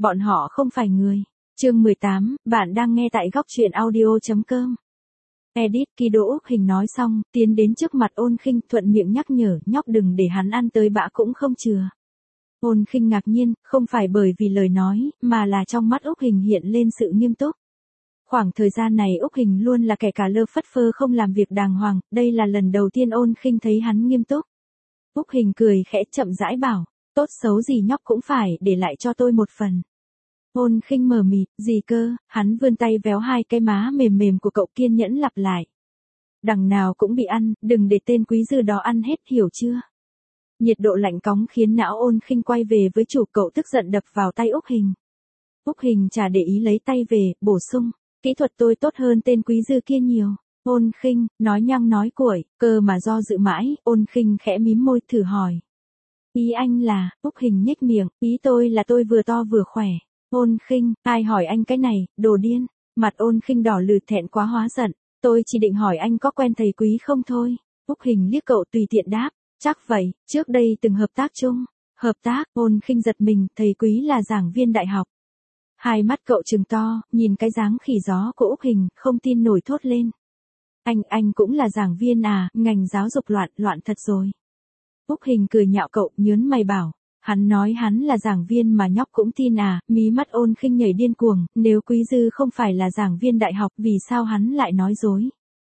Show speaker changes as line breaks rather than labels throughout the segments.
bọn họ không phải người. Chương 18, bạn đang nghe tại góc truyện audio.com. Edit Kido Úc Hình nói xong, tiến đến trước mặt Ôn Khinh, thuận miệng nhắc nhở, nhóc đừng để hắn ăn tới bã cũng không chừa. Ôn Khinh ngạc nhiên, không phải bởi vì lời nói, mà là trong mắt Úc Hình hiện lên sự nghiêm túc. Khoảng thời gian này Úc Hình luôn là kẻ cả lơ phất phơ không làm việc đàng hoàng, đây là lần đầu tiên Ôn Khinh thấy hắn nghiêm túc. Úc Hình cười khẽ chậm rãi bảo, tốt xấu gì nhóc cũng phải để lại cho tôi một phần. Ôn Khinh mờ mịt, gì cơ, hắn vươn tay véo hai cái má mềm mềm của cậu, kiên nhẫn lặp lại. Đằng nào cũng bị ăn, đừng để tên quý dư đó ăn hết, hiểu chưa? Nhiệt độ lạnh cóng khiến não Ôn Khinh quay về với chủ, cậu tức giận đập vào tay Úc Hình. Úc Hình chả để ý lấy tay về, bổ sung, kỹ thuật tôi tốt hơn tên quý dư kia nhiều. Ôn Khinh, nói nhăng nói cuội, cơ mà do dự mãi, Ôn Khinh khẽ mím môi thử hỏi. Ý anh là, Úc Hình nhếch miệng, ý tôi là tôi vừa to vừa khỏe. Ôn Khinh, ai hỏi anh cái này, đồ điên. Mặt Ôn Khinh đỏ lừ, thẹn quá hóa giận, tôi chỉ định hỏi anh có quen thầy quý không thôi. Úc Hình liếc cậu tùy tiện đáp, chắc vậy, trước đây từng hợp tác chung. Hợp tác? Ôn Khinh giật mình, thầy quý là giảng viên đại học. Hai mắt cậu trừng to, nhìn cái dáng khỉ gió của Úc Hình, không tin nổi thốt lên. Anh cũng là giảng viên à, ngành giáo dục loạn thật rồi. Úc Hình cười nhạo cậu, nhớn mày bảo, hắn nói hắn là giảng viên mà nhóc cũng tin à, mí mắt Ôn Khinh nhảy điên cuồng, nếu quý dư không phải là giảng viên đại học, vì sao hắn lại nói dối?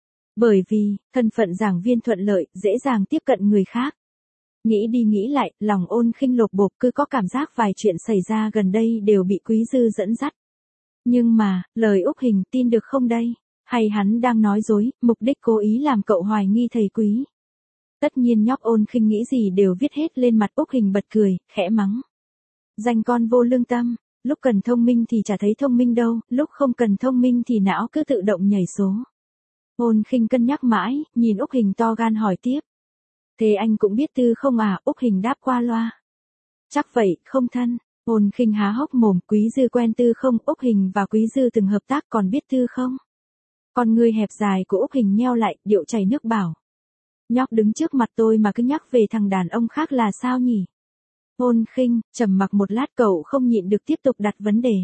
Bởi vì, thân phận giảng viên thuận lợi, dễ dàng tiếp cận người khác. Nghĩ đi nghĩ lại, lòng Ôn Khinh lột bột, cứ có cảm giác vài chuyện xảy ra gần đây đều bị quý dư dẫn dắt. Nhưng mà, lời Úc Hình tin được không đây? Hay hắn đang nói dối, mục đích cố ý làm cậu hoài nghi thầy quý? Tất nhiên nhóc Ôn Khinh nghĩ gì đều viết hết lên mặt. Úc Hình bật cười, khẽ mắng. Danh con vô lương tâm, lúc cần thông minh thì chả thấy thông minh đâu, lúc không cần thông minh thì não cứ tự động nhảy số. Ôn Khinh cân nhắc mãi, nhìn Úc Hình to gan hỏi tiếp. Thế anh cũng biết Tư không à? Úc Hình đáp qua loa. Chắc vậy, không thân. Ôn Khinh há hốc mồm, quý dư quen Tư không? Úc Hình và quý dư từng hợp tác, còn biết Tư không? Con người hẹp dài của Úc Hình nheo lại, điệu chảy nước bảo. Nhóc đứng trước mặt tôi mà cứ nhắc về thằng đàn ông khác là sao nhỉ? Ôn Khinh, trầm mặc một lát, cậu không nhịn được tiếp tục đặt vấn đề.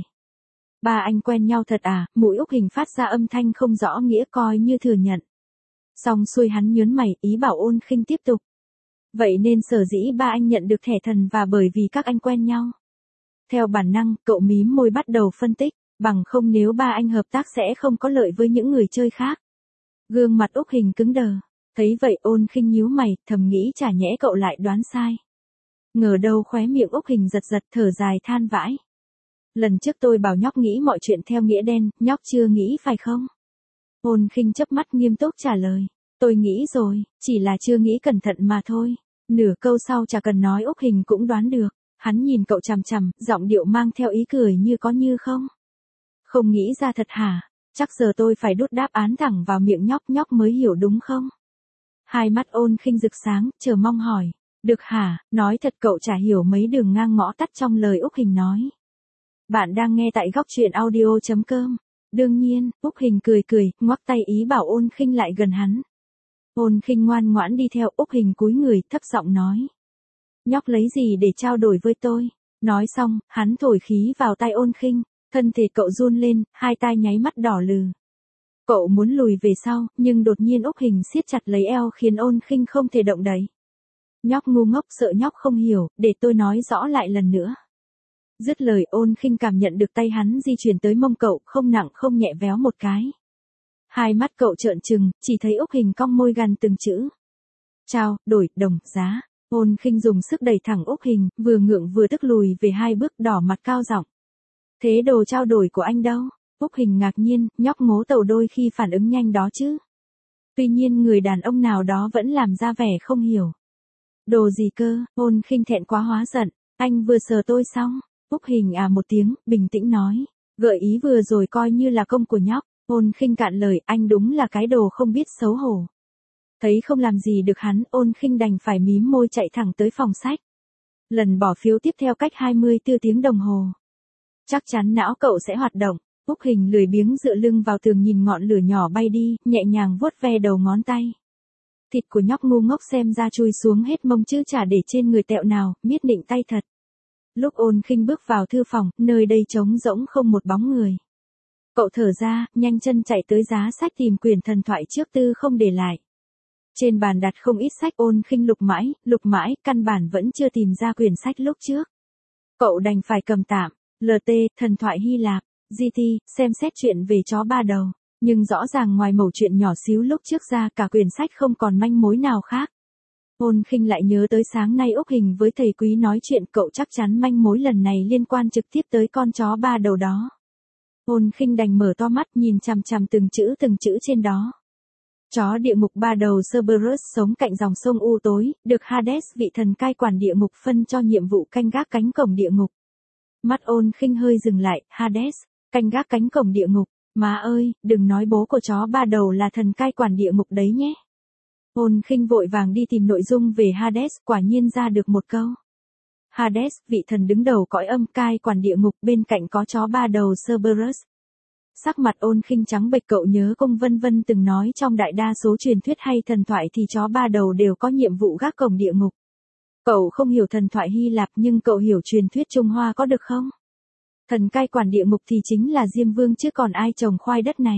Ba anh quen nhau thật à? Mũi Úc Hình phát ra âm thanh không rõ nghĩa, coi như thừa nhận. Xong xuôi hắn nhớn mày, ý bảo Ôn Khinh tiếp tục. Vậy nên sở dĩ ba anh nhận được thẻ thần và bởi vì các anh quen nhau. Theo bản năng, cậu mím môi bắt đầu phân tích, bằng không nếu ba anh hợp tác sẽ không có lợi với những người chơi khác. Gương mặt Úc Hình cứng đờ. Thấy vậy Ôn Khinh nhíu mày, thầm nghĩ chả nhẽ cậu lại đoán sai. Ngờ đâu khóe miệng Úc Hình giật giật, thở dài than vãi. Lần trước tôi bảo nhóc nghĩ mọi chuyện theo nghĩa đen, nhóc chưa nghĩ phải không? Ôn Khinh chớp mắt nghiêm túc trả lời. Tôi nghĩ rồi, chỉ là chưa nghĩ cẩn thận mà thôi. Nửa câu sau chả cần nói Úc Hình cũng đoán được. Hắn nhìn cậu chằm chằm, giọng điệu mang theo ý cười như có như không. Không nghĩ ra thật hả? Chắc giờ tôi phải đút đáp án thẳng vào miệng nhóc mới hiểu đúng không? Hai mắt Ôn Khinh rực sáng, chờ mong hỏi. Được hả? Nói thật cậu chả hiểu mấy đường ngang ngõ tắt trong lời Úc Hình nói. Bạn đang nghe tại góc truyện audio.com. Đương nhiên, Úc Hình cười, ngoắc tay ý bảo Ôn Khinh lại gần hắn. Ôn Khinh ngoan ngoãn đi theo. Úc Hình cúi người, thấp giọng nói. Nhóc lấy gì để trao đổi với tôi? Nói xong, hắn thổi khí vào tay Ôn Khinh, thân thể cậu run lên, hai tai nháy mắt đỏ lừ. Cậu muốn lùi về sau, nhưng đột nhiên Úc Hình siết chặt lấy eo khiến Ôn Khinh không thể động đậy. Nhóc ngu ngốc, sợ nhóc không hiểu, để tôi nói rõ lại lần nữa. Dứt lời Ôn Khinh cảm nhận được tay hắn di chuyển tới mông cậu, không nặng không nhẹ véo một cái. Hai mắt cậu trợn trừng, chỉ thấy Úc Hình cong môi gằn từng chữ. Trao, đổi, đồng, giá. Ôn Khinh dùng sức đẩy thẳng Úc Hình, vừa ngượng vừa tức lùi về hai bước, đỏ mặt cao giọng. Thế đồ trao đổi của anh đâu? Úc Hình ngạc nhiên, nhóc ngố tàu đôi khi phản ứng nhanh đó chứ. Tuy nhiên người đàn ông nào đó vẫn làm ra vẻ không hiểu. Đồ gì cơ? Ôn Khinh thẹn quá hóa giận. Anh vừa sờ tôi xong. Úc Hình à một tiếng, bình tĩnh nói. Gợi ý vừa rồi coi như là công của nhóc. Ôn Khinh cạn lời, anh đúng là cái đồ không biết xấu hổ. Thấy không làm gì được hắn, Ôn Khinh đành phải mím môi chạy thẳng tới phòng sách. Lần bỏ phiếu tiếp theo cách 24 tiếng đồng hồ. Chắc chắn não cậu sẽ hoạt động. Úc Hình lười biếng dựa lưng vào tường nhìn ngọn lửa nhỏ bay đi, nhẹ nhàng vuốt ve đầu ngón tay. Thịt của nhóc ngu ngốc xem ra chui xuống hết mông chứ chả để trên người tẹo nào, miết nịnh tay thật. Lúc Ôn Khinh bước vào thư phòng, nơi đây trống rỗng không một bóng người. Cậu thở ra, nhanh chân chạy tới giá sách tìm quyển thần thoại trước tư không để lại. Trên bàn đặt không ít sách. Ôn Khinh lục mãi, căn bản vẫn chưa tìm ra quyển sách lúc trước. Cậu đành phải cầm tạm, LT, thần thoại Hy Lạp, GT, xem xét chuyện về chó ba đầu. Nhưng rõ ràng ngoài mẩu chuyện nhỏ xíu lúc trước ra cả quyển sách không còn manh mối nào khác. Ôn Khinh lại nhớ tới sáng nay Úc Hình với thầy Quý nói chuyện, cậu chắc chắn manh mối lần này liên quan trực tiếp tới con chó ba đầu đó. Ôn Khinh đành mở to mắt nhìn chằm chằm từng chữ trên đó. Chó địa ngục ba đầu Cerberus sống cạnh dòng sông u tối, được Hades vị thần cai quản địa ngục phân cho nhiệm vụ canh gác cánh cổng địa ngục. Mắt Ôn Khinh hơi dừng lại, Hades, canh gác cánh cổng địa ngục, má ơi, đừng nói bố của chó ba đầu là thần cai quản địa ngục đấy nhé. Ôn Khinh vội vàng đi tìm nội dung về Hades, quả nhiên ra được một câu. Hades, vị thần đứng đầu cõi âm cai quản địa ngục, bên cạnh có chó ba đầu Cerberus. Sắc mặt Ôn Khinh trắng bệch, cậu nhớ Công Vân Vân từng nói trong đại đa số truyền thuyết hay thần thoại thì chó ba đầu đều có nhiệm vụ gác cổng địa ngục. Cậu không hiểu thần thoại Hy Lạp nhưng cậu hiểu truyền thuyết Trung Hoa có được không? Thần cai quản địa ngục thì chính là Diêm Vương chứ còn ai trồng khoai đất này.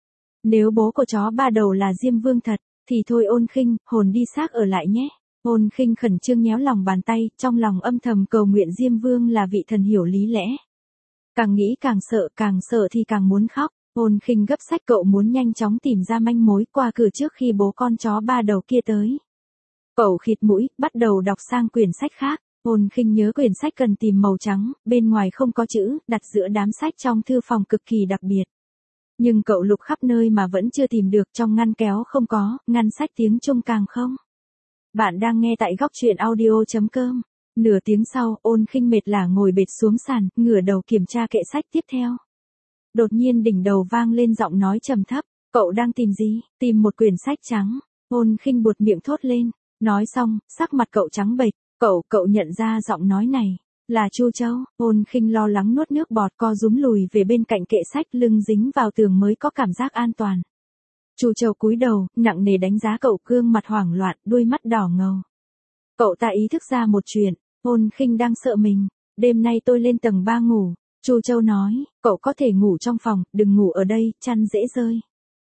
Nếu bố của chó ba đầu là Diêm Vương thật, thì thôi Ôn Khinh, hồn đi xác ở lại nhé. Ôn Khinh khẩn trương nhéo lòng bàn tay, trong lòng âm thầm cầu nguyện Diêm Vương là vị thần hiểu lý lẽ. Càng nghĩ càng sợ thì càng muốn khóc. Ôn Khinh gấp sách, cậu muốn nhanh chóng tìm ra manh mối qua cửa trước khi bố con chó ba đầu kia tới. Cậu khịt mũi, bắt đầu đọc sang quyển sách khác. Ôn Khinh nhớ quyển sách cần tìm màu trắng, bên ngoài không có chữ, đặt giữa đám sách trong thư phòng cực kỳ đặc biệt. Nhưng cậu lục khắp nơi mà vẫn chưa tìm được, trong ngăn kéo không có, ngăn sách tiếng Trung càng không. Bạn đang nghe tại góc truyện audio.com. Nửa tiếng sau, Ôn Khinh mệt lả ngồi bệt xuống sàn, ngửa đầu kiểm tra kệ sách tiếp theo. Đột nhiên đỉnh đầu vang lên giọng nói trầm thấp, cậu đang tìm gì? Tìm một quyển sách trắng. Ôn Khinh buột miệng thốt lên. Nói xong, sắc mặt cậu trắng bệch. Cậu nhận ra giọng nói này là Chu Châu. Ôn Khinh lo lắng nuốt nước bọt, co rúm lùi về bên cạnh kệ sách, lưng dính vào tường mới có cảm giác an toàn. Chu Châu cúi đầu, nặng nề đánh giá cậu, gương mặt hoảng loạn, đôi mắt đỏ ngầu. Cậu ta ý thức ra một chuyện, Ôn Khinh đang sợ mình. Đêm nay tôi lên tầng 3 ngủ. Chu Châu nói, cậu có thể ngủ trong phòng, đừng ngủ ở đây, chăn dễ rơi.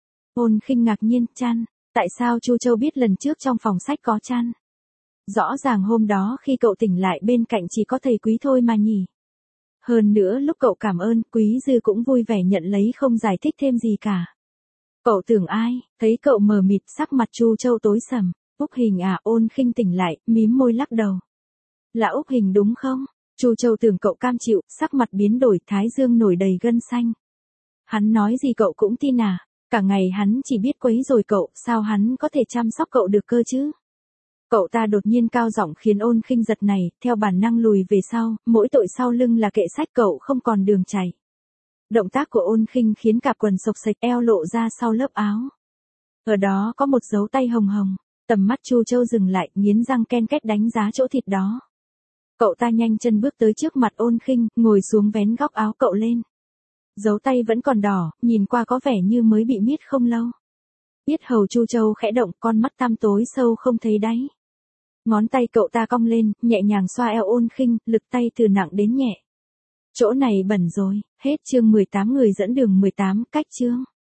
Ôn Khinh ngạc nhiên, chăn? Tại sao Chu Châu biết lần trước trong phòng sách có chăn? Rõ ràng hôm đó khi cậu tỉnh lại bên cạnh chỉ có thầy Quý thôi mà nhỉ. Hơn nữa lúc cậu cảm ơn, Quý Dư cũng vui vẻ nhận lấy, không giải thích thêm gì cả. Cậu tưởng ai? Thấy cậu mờ mịt, sắc mặt Chu Châu tối sầm. Úc Hình à? Ôn Khinh tỉnh lại, mím môi lắc đầu. Là Úc Hình đúng không? Chu Châu tưởng cậu cam chịu, sắc mặt biến đổi, thái dương nổi đầy gân xanh. Hắn nói gì cậu cũng tin à? Cả ngày hắn chỉ biết quấy rối cậu, sao hắn có thể chăm sóc cậu được cơ chứ? Cậu ta đột nhiên cao giọng khiến Ôn Khinh giật này, theo bản năng lùi về sau, mỗi tội sau lưng là kệ sách, cậu không còn đường chạy. Động tác của Ôn Khinh khiến cặp quần xộc xệch, eo lộ ra sau lớp áo. Ở đó có một dấu tay hồng hồng, tầm mắt Chu Châu dừng lại, nghiến răng ken két đánh giá chỗ thịt đó. Cậu ta nhanh chân bước tới trước mặt Ôn Khinh, ngồi xuống vén góc áo cậu lên. Dấu tay vẫn còn đỏ, nhìn qua có vẻ như mới bị miết không lâu. Yết hầu Chu Châu khẽ động, con mắt tăm tối sâu không thấy đáy. Ngón tay cậu ta cong lên, nhẹ nhàng xoa eo Ôn Khinh, lực tay từ nặng đến nhẹ. Chỗ này bẩn rồi. Hết chương 18, người dẫn đường 18, cách chương.